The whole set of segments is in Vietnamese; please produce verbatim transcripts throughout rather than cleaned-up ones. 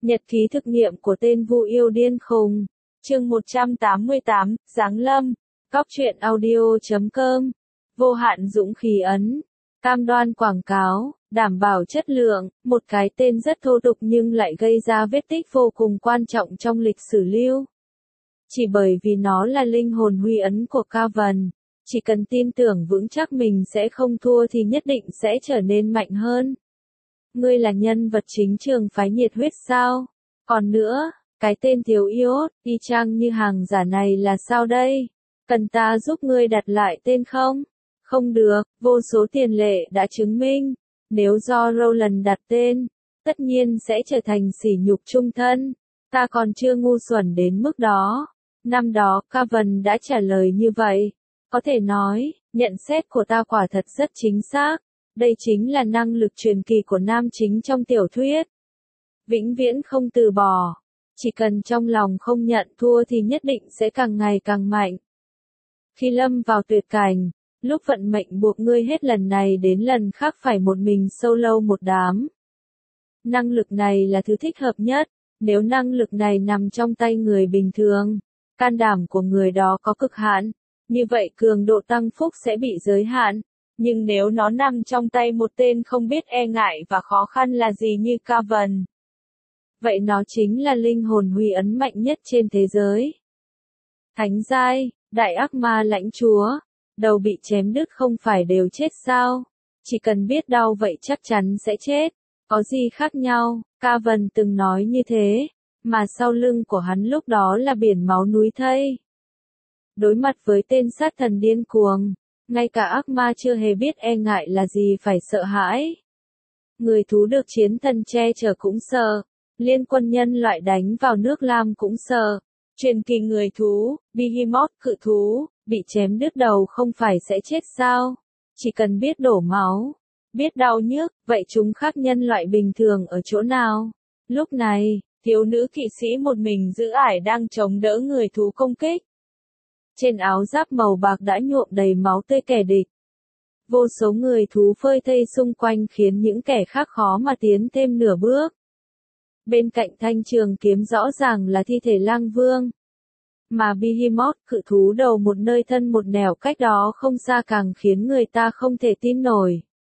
Nhật ký thực nghiệm của tên Vu yêu điên khùng. Chương một trăm tám mươi tám, Giáng lâm. Cóc truyện audio chấm com. Vô hạn dũng khí ấn. Cam đoan quảng cáo, đảm bảo chất lượng, một cái tên rất thô tục nhưng lại gây ra vết tích vô cùng quan trọng trong lịch sử lưu. Chỉ bởi vì nó là linh hồn huy ấn của Cavan, chỉ cần tin tưởng vững chắc mình sẽ không thua thì nhất định sẽ trở nên mạnh hơn. Ngươi là nhân vật chính trường phái nhiệt huyết sao? Còn nữa, cái tên thiếu iốt, y chang như hàng giả này là sao đây? Cần ta giúp ngươi đặt lại tên không? Không được, vô số tiền lệ đã chứng minh, nếu do Roland đặt tên, tất nhiên sẽ trở thành sỉ nhục chung thân. Ta còn chưa ngu xuẩn đến mức đó. Năm đó, Cavan đã trả lời như vậy. Có thể nói, nhận xét của ta quả thật rất chính xác. Đây chính là năng lực truyền kỳ của nam chính trong tiểu thuyết. Vĩnh viễn không từ bỏ. Chỉ cần trong lòng không nhận thua thì nhất định sẽ càng ngày càng mạnh. Khi lâm vào tuyệt cảnh, lúc vận mệnh buộc ngươi hết lần này đến lần khác phải một mình solo một đám. Năng lực này là thứ thích hợp nhất. Nếu năng lực này nằm trong tay người bình thường, can đảm của người đó có cực hạn, như vậy cường độ tăng phúc sẽ bị giới hạn. Nhưng nếu nó nằm trong tay một tên không biết e ngại và khó khăn là gì như Cavan, vậy nó chính là linh hồn huy ấn mạnh nhất trên thế giới. Thánh giai, đại ác ma lãnh chúa, đầu bị chém đứt không phải đều chết sao? Chỉ cần biết đau vậy chắc chắn sẽ chết. Có gì khác nhau? Cavan từng nói như thế, mà sau lưng của hắn lúc đó là biển máu núi thây. Đối mặt với tên sát thần điên cuồng, ngay cả ác ma chưa hề biết e ngại là gì phải sợ hãi. Người thú được chiến thần che chở cũng sợ, liên quân nhân loại đánh vào nước Lam cũng sợ. Truyền kỳ người thú, Behemoth cự thú, bị chém đứt đầu không phải sẽ chết sao? Chỉ cần biết đổ máu, biết đau nhức, vậy chúng khác nhân loại bình thường ở chỗ nào? Lúc này, thiếu nữ kỵ sĩ một mình giữ ải đang chống đỡ người thú công kích. Trên áo giáp màu bạc đã nhuộm đầy máu tươi kẻ địch. Vô số người thú phơi thây xung quanh khiến những kẻ khác khó mà tiến thêm nửa bước. Bên cạnh thanh trường kiếm rõ ràng là thi thể lang vương. Mà Behemoth cự thú đầu một nơi thân một nẻo cách đó không xa càng khiến người ta không thể tin nổi.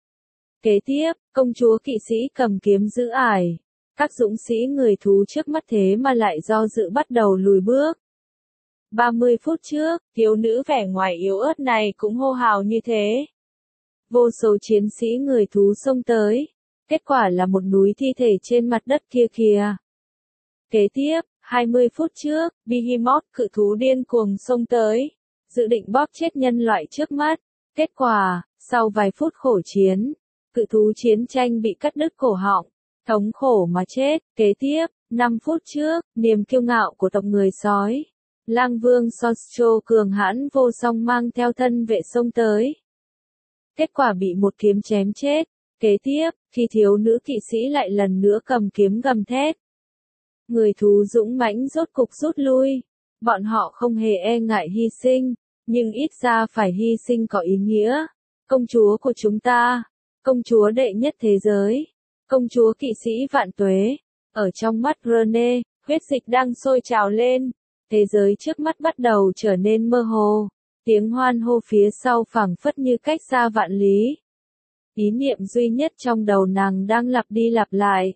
Kế tiếp, công chúa kỵ sĩ cầm kiếm giữ ải. Các dũng sĩ người thú trước mắt thế mà lại do dự bắt đầu lùi bước. ba mươi phút trước, thiếu nữ vẻ ngoài yếu ớt này cũng hô hào như thế. Vô số chiến sĩ người thú xông tới. Kết quả là một núi thi thể trên mặt đất kia kìa. Kế tiếp, hai mươi phút trước, Behemoth cự thú điên cuồng xông tới. Dự định bóp chết nhân loại trước mắt. Kết quả, sau vài phút khổ chiến, cự thú chiến tranh bị cắt đứt cổ họng. Thống khổ mà chết. Kế tiếp, năm phút trước, niềm kiêu ngạo của tộc người sói. Lang vương Sostro cường hãn vô song mang theo thân vệ xông tới. Kết quả bị một kiếm chém chết. Kế tiếp, khi thiếu nữ kỵ sĩ lại lần nữa cầm kiếm gầm thét. Người thú dũng mãnh rốt cục rút lui. Bọn họ không hề e ngại hy sinh, nhưng ít ra phải hy sinh có ý nghĩa. Công chúa của chúng ta, công chúa đệ nhất thế giới, công chúa kỵ sĩ vạn tuế. Ở trong mắt Rene, huyết dịch đang sôi trào lên. Thế giới trước mắt bắt đầu trở nên mơ hồ. Tiếng hoan hô phía sau phảng phất như cách xa vạn lý. Ý niệm duy nhất trong đầu nàng đang lặp đi lặp lại.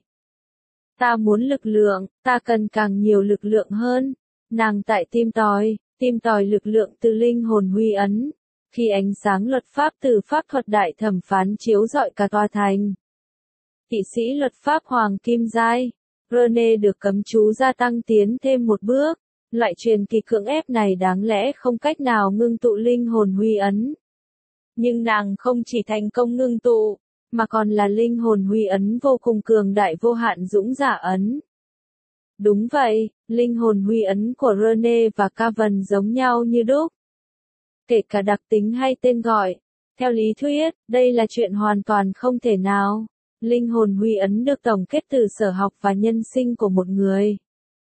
Ta muốn lực lượng, ta cần càng nhiều lực lượng hơn. Nàng tại tìm tòi, tìm tòi lực lượng từ linh hồn huy ấn. Khi ánh sáng luật pháp từ pháp thuật đại thẩm phán chiếu rọi cả tòa thành. Kỵ sĩ luật pháp Hoàng Kim Giai, Rene được cấm chú gia tăng tiến thêm một bước. Loại truyền kỳ cưỡng ép này đáng lẽ không cách nào ngưng tụ linh hồn huy ấn. Nhưng nàng không chỉ thành công ngưng tụ, mà còn là linh hồn huy ấn vô cùng cường đại vô hạn dũng giả ấn. Đúng vậy, linh hồn huy ấn của Rene và Cavan giống nhau như đúc. Kể cả đặc tính hay tên gọi. Theo lý thuyết, đây là chuyện hoàn toàn không thể nào. Linh hồn huy ấn được tổng kết từ sở học và nhân sinh của một người.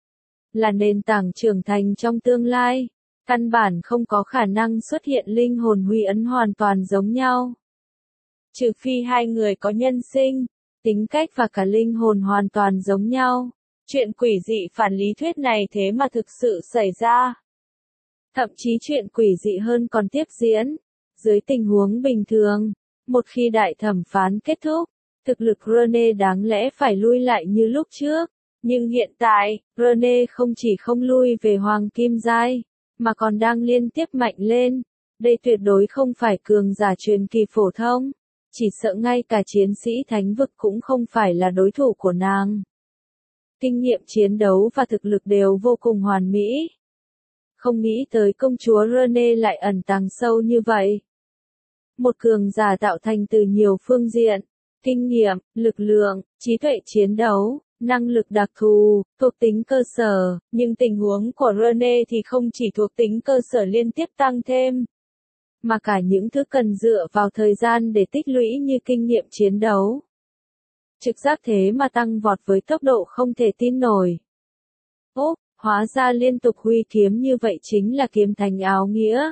Là nền tảng trưởng thành trong tương lai. Căn bản không có khả năng xuất hiện linh hồn huy ấn hoàn toàn giống nhau. Trừ phi hai người có nhân sinh, tính cách và cả linh hồn hoàn toàn giống nhau. Chuyện quỷ dị phản lý thuyết này thế mà thực sự xảy ra. Thậm chí chuyện quỷ dị hơn còn tiếp diễn. Dưới tình huống bình thường, một khi đại thẩm phán kết thúc, thực lực Rene đáng lẽ phải lui lại như lúc trước. Nhưng hiện tại, Rene không chỉ không lui về hoàng kim giai, mà còn đang liên tiếp mạnh lên. Đây tuyệt đối không phải cường giả truyền kỳ phổ thông. Chỉ sợ ngay cả chiến sĩ thánh vực cũng không phải là đối thủ của nàng. Kinh nghiệm chiến đấu và thực lực đều vô cùng hoàn mỹ. Không nghĩ tới công chúa Rene lại ẩn tàng sâu như vậy. Một cường giả tạo thành từ nhiều phương diện, kinh nghiệm, lực lượng, trí tuệ chiến đấu, năng lực đặc thù, thuộc tính cơ sở, nhưng tình huống của Rene thì không chỉ thuộc tính cơ sở liên tiếp tăng thêm, mà cả những thứ cần dựa vào thời gian để tích lũy như kinh nghiệm chiến đấu. Trực giác thế mà tăng vọt với tốc độ không thể tin nổi. Ốp, hóa ra liên tục huy kiếm như vậy chính là kiếm thành áo nghĩa.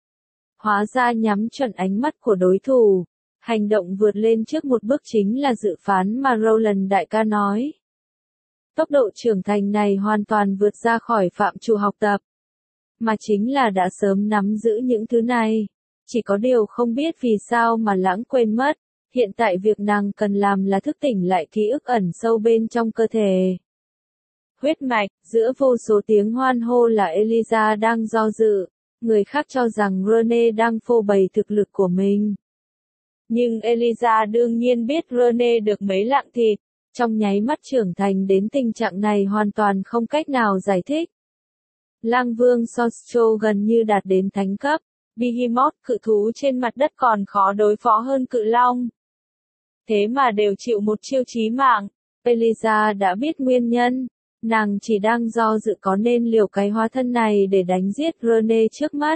Hóa ra nhắm chuẩn ánh mắt của đối thủ, hành động vượt lên trước một bước chính là dự phán mà Roland đại ca nói. Tốc độ trưởng thành này hoàn toàn vượt ra khỏi phạm trù học tập, mà chính là đã sớm nắm giữ những thứ này. Chỉ có điều không biết vì sao mà lãng quên mất, hiện tại việc nàng cần làm là thức tỉnh lại ký ức ẩn sâu bên trong cơ thể. Huyết mạch, giữa vô số tiếng hoan hô là Eliza đang do dự, người khác cho rằng Rene đang phô bày thực lực của mình. Nhưng Eliza đương nhiên biết Rene được mấy lạng thịt, trong nháy mắt trưởng thành đến tình trạng này hoàn toàn không cách nào giải thích. Lang Vương Sostro gần như đạt đến thánh cấp, Behemoth cự thú trên mặt đất còn khó đối phó hơn cự long. Thế mà đều chịu một chiêu chí mạng, Eliza đã biết nguyên nhân, nàng chỉ đang do dự có nên liều cái hóa thân này để đánh giết Rene trước mắt.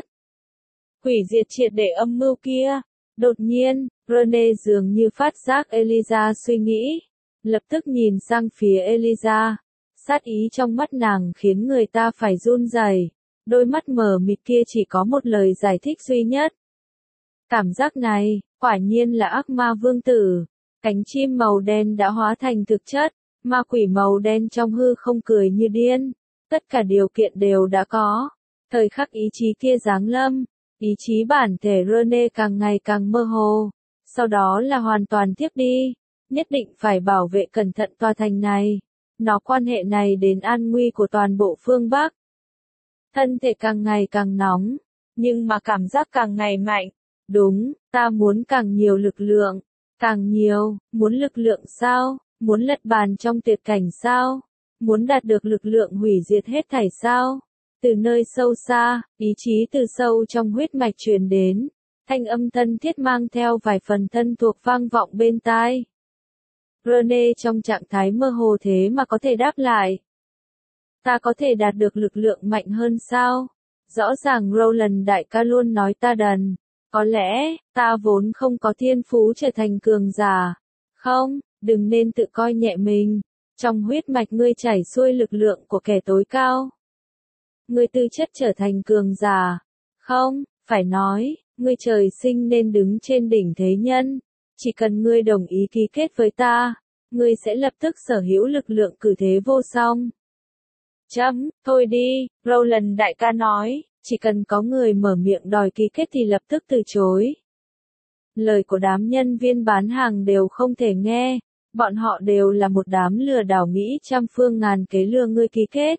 Hủy diệt triệt để âm mưu kia. Đột nhiên, Rene dường như phát giác Eliza suy nghĩ, lập tức nhìn sang phía Eliza. Sát ý trong mắt nàng khiến người ta phải run rẩy. Đôi mắt mờ mịt kia chỉ có một lời giải thích duy nhất. Cảm giác này, quả nhiên là ác ma vương tử. Cánh chim màu đen đã hóa thành thực chất, ma quỷ màu đen trong hư không cười như điên. Tất cả điều kiện đều đã có. Thời khắc ý chí kia giáng lâm, ý chí bản thể Rene càng ngày càng mơ hồ. Sau đó là hoàn toàn thiếp đi. Nhất định phải bảo vệ cẩn thận tòa thành này. Nó quan hệ này đến an nguy của toàn bộ phương Bắc. Thân thể càng ngày càng nóng, nhưng mà cảm giác càng ngày mạnh. Đúng, ta muốn càng nhiều lực lượng. Càng nhiều, muốn lực lượng sao? Muốn lật bàn trong tuyệt cảnh sao? Muốn đạt được lực lượng hủy diệt hết thảy sao? Từ nơi sâu xa, ý chí từ sâu trong huyết mạch truyền đến. Thanh âm thân thiết mang theo vài phần thân thuộc vang vọng bên tai. Rene trong trạng thái mơ hồ thế mà có thể đáp lại. Ta có thể đạt được lực lượng mạnh hơn sao? Rõ ràng Roland đại ca luôn nói ta đần. Có lẽ, ta vốn không có thiên phú trở thành cường giả. Không, đừng nên tự coi nhẹ mình. Trong huyết mạch ngươi chảy xuôi lực lượng của kẻ tối cao. Ngươi tư chất trở thành cường giả. Không, phải nói, ngươi trời sinh nên đứng trên đỉnh thế nhân. Chỉ cần ngươi đồng ý ký kết với ta, ngươi sẽ lập tức sở hữu lực lượng cử thế vô song. Chấm, thôi đi, Roland đại ca nói, chỉ cần có người mở miệng đòi ký kết thì lập tức từ chối. Lời của đám nhân viên bán hàng đều không thể nghe, bọn họ đều là một đám lừa đảo Mỹ trăm phương ngàn kế lừa ngươi ký kết.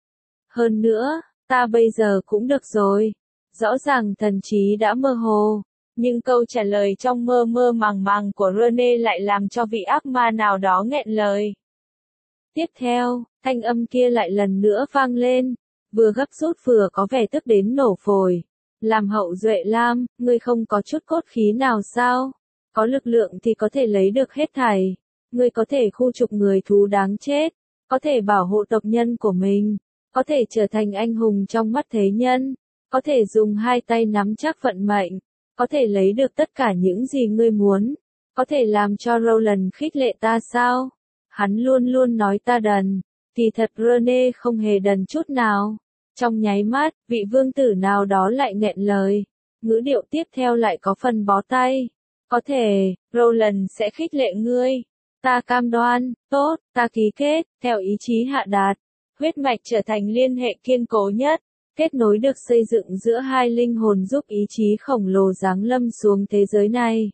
Hơn nữa, ta bây giờ cũng được rồi. Rõ ràng thần trí đã mơ hồ, nhưng câu trả lời trong mơ mơ màng màng của Rene lại làm cho vị ác ma nào đó nghẹn lời. Tiếp theo, thanh âm kia lại lần nữa vang lên, vừa gấp rút vừa có vẻ tức đến nổ phổi. Làm hậu duệ Lam, ngươi không có chút cốt khí nào sao? Có lực lượng thì có thể lấy được hết thảy. Ngươi có thể khu trục người thú đáng chết, có thể bảo hộ tộc nhân của mình, có thể trở thành anh hùng trong mắt thế nhân, có thể dùng hai tay nắm chắc vận mệnh, có thể lấy được tất cả những gì ngươi muốn, có thể làm cho Roland khích lệ ta sao? Hắn luôn luôn nói ta đần, kỳ thật Rene không hề đần chút nào. Trong nháy mắt, vị vương tử nào đó lại nghẹn lời. Ngữ điệu tiếp theo lại có phần bó tay. Có thể, Roland sẽ khích lệ ngươi. Ta cam đoan, tốt, ta ký kết, theo ý chí hạ đạt. Huyết mạch trở thành liên hệ kiên cố nhất. Kết nối được xây dựng giữa hai linh hồn giúp ý chí khổng lồ giáng lâm xuống thế giới này.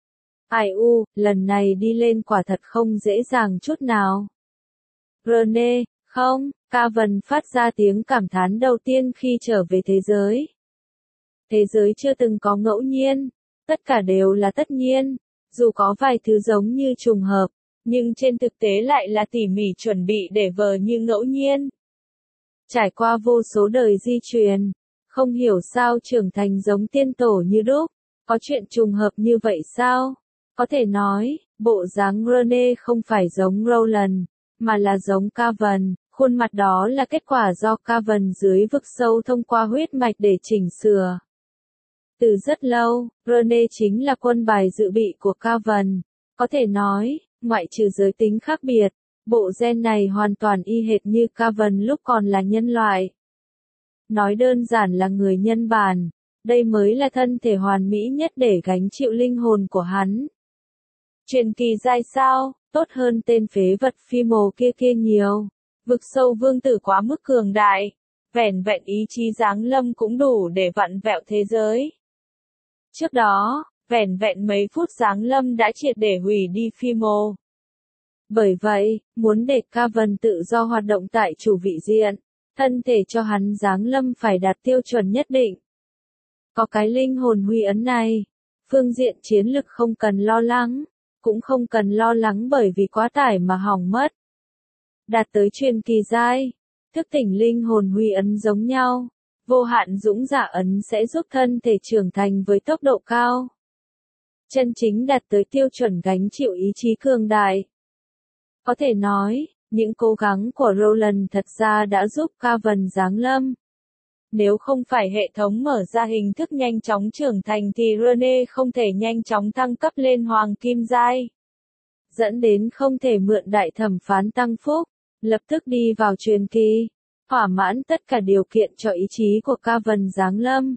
Ai u, lần này đi lên quả thật không dễ dàng chút nào. Rene, không, Cavan phát ra tiếng cảm thán đầu tiên khi trở về thế giới. Thế giới chưa từng có ngẫu nhiên, tất cả đều là tất nhiên, dù có vài thứ giống như trùng hợp, nhưng trên thực tế lại là tỉ mỉ chuẩn bị để vờ như ngẫu nhiên. Trải qua vô số đời di truyền, không hiểu sao trưởng thành giống tiên tổ như đúc, có chuyện trùng hợp như vậy sao? Có thể nói, bộ dáng Rene không phải giống Roland, mà là giống Cavan, khuôn mặt đó là kết quả do Cavan dưới vực sâu thông qua huyết mạch để chỉnh sửa. Từ rất lâu, Rene chính là quân bài dự bị của Cavan, có thể nói, ngoại trừ giới tính khác biệt, bộ gen này hoàn toàn y hệt như Cavan lúc còn là nhân loại. Nói đơn giản là người nhân bản, đây mới là thân thể hoàn mỹ nhất để gánh chịu linh hồn của hắn. Truyền kỳ giai sao, tốt hơn tên phế vật phi mồ kia kia nhiều. Vực sâu vương tử quá mức cường đại, vẻn vẹn ý chí giáng lâm cũng đủ để vặn vẹo thế giới. Trước đó, vẻn vẹn mấy phút giáng lâm đã triệt để hủy đi phi mồ. Bởi vậy, muốn để Cavan tự do hoạt động tại chủ vị diện, thân thể cho hắn giáng lâm phải đạt tiêu chuẩn nhất định. Có cái linh hồn huy ấn này, phương diện chiến lực không cần lo lắng, cũng không cần lo lắng bởi vì quá tải mà hỏng mất. Đạt tới truyền kỳ giai, thức tỉnh linh hồn huy ấn giống nhau, vô hạn dũng giả ấn sẽ giúp thân thể trưởng thành với tốc độ cao. Chân chính đạt tới tiêu chuẩn gánh chịu ý chí cường đại. Có thể nói, những cố gắng của Roland thật ra đã giúp Cavan giáng lâm. Nếu không phải hệ thống mở ra hình thức nhanh chóng trưởng thành thì Rene không thể nhanh chóng thăng cấp lên hoàng kim giai. Dẫn đến không thể mượn đại thẩm phán tăng phúc, lập tức đi vào truyền kỳ, thỏa mãn tất cả điều kiện cho ý chí của Cavan giáng lâm.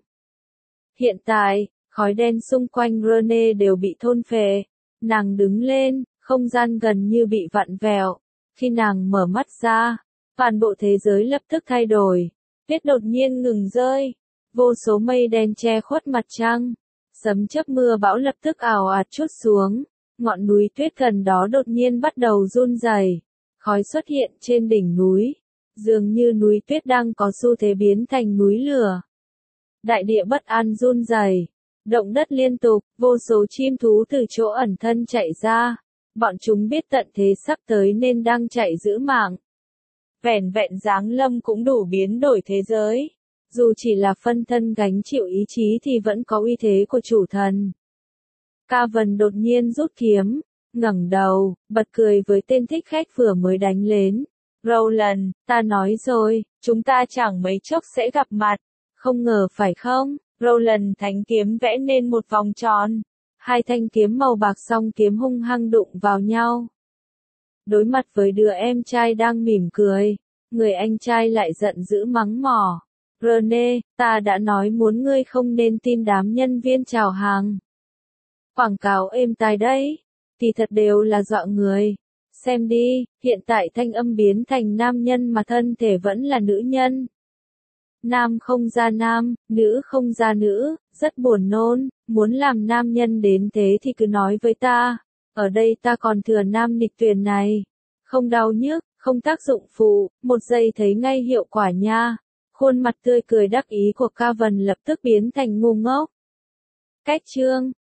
Hiện tại, khói đen xung quanh Rene đều bị thôn phệ, nàng đứng lên, không gian gần như bị vặn vẹo. Khi nàng mở mắt ra, toàn bộ thế giới lập tức thay đổi. Tuyết đột nhiên ngừng rơi, vô số mây đen che khuất mặt trăng, sấm chớp mưa bão lập tức ào ạt trút xuống, ngọn núi tuyết gần đó đột nhiên bắt đầu run rẩy, khói xuất hiện trên đỉnh núi, dường như núi tuyết đang có xu thế biến thành núi lửa. Đại địa bất an run rẩy, động đất liên tục, vô số chim thú từ chỗ ẩn thân chạy ra, bọn chúng biết tận thế sắp tới nên đang chạy giữ mạng. Vẻn vẹn giáng lâm cũng đủ biến đổi thế giới. Dù chỉ là phân thân gánh chịu ý chí thì vẫn có uy thế của chủ thần. Cavan đột nhiên rút kiếm, ngẩng đầu, bật cười với tên thích khách vừa mới đánh lên. Roland, ta nói rồi, chúng ta chẳng mấy chốc sẽ gặp mặt. Không ngờ phải không? Roland thánh kiếm vẽ nên một vòng tròn. Hai thanh kiếm màu bạc song kiếm hung hăng đụng vào nhau. Đối mặt với đứa em trai đang mỉm cười, người anh trai lại giận dữ mắng mỏ. Rene, ta đã nói muốn ngươi không nên tin đám nhân viên chào hàng. Quảng cáo êm tai đấy, thì thật đều là dọa người. Xem đi, hiện tại thanh âm biến thành nam nhân mà thân thể vẫn là nữ nhân. Nam không ra nam, nữ không ra nữ, rất buồn nôn, muốn làm nam nhân đến thế thì cứ nói với ta. Ở đây ta còn thừa nam nịch tuyền này. Không đau nhức, không tác dụng phụ, một giây thấy ngay hiệu quả nha. Khuôn mặt tươi cười đắc ý của Cavan lập tức biến thành ngu ngốc. Cách chương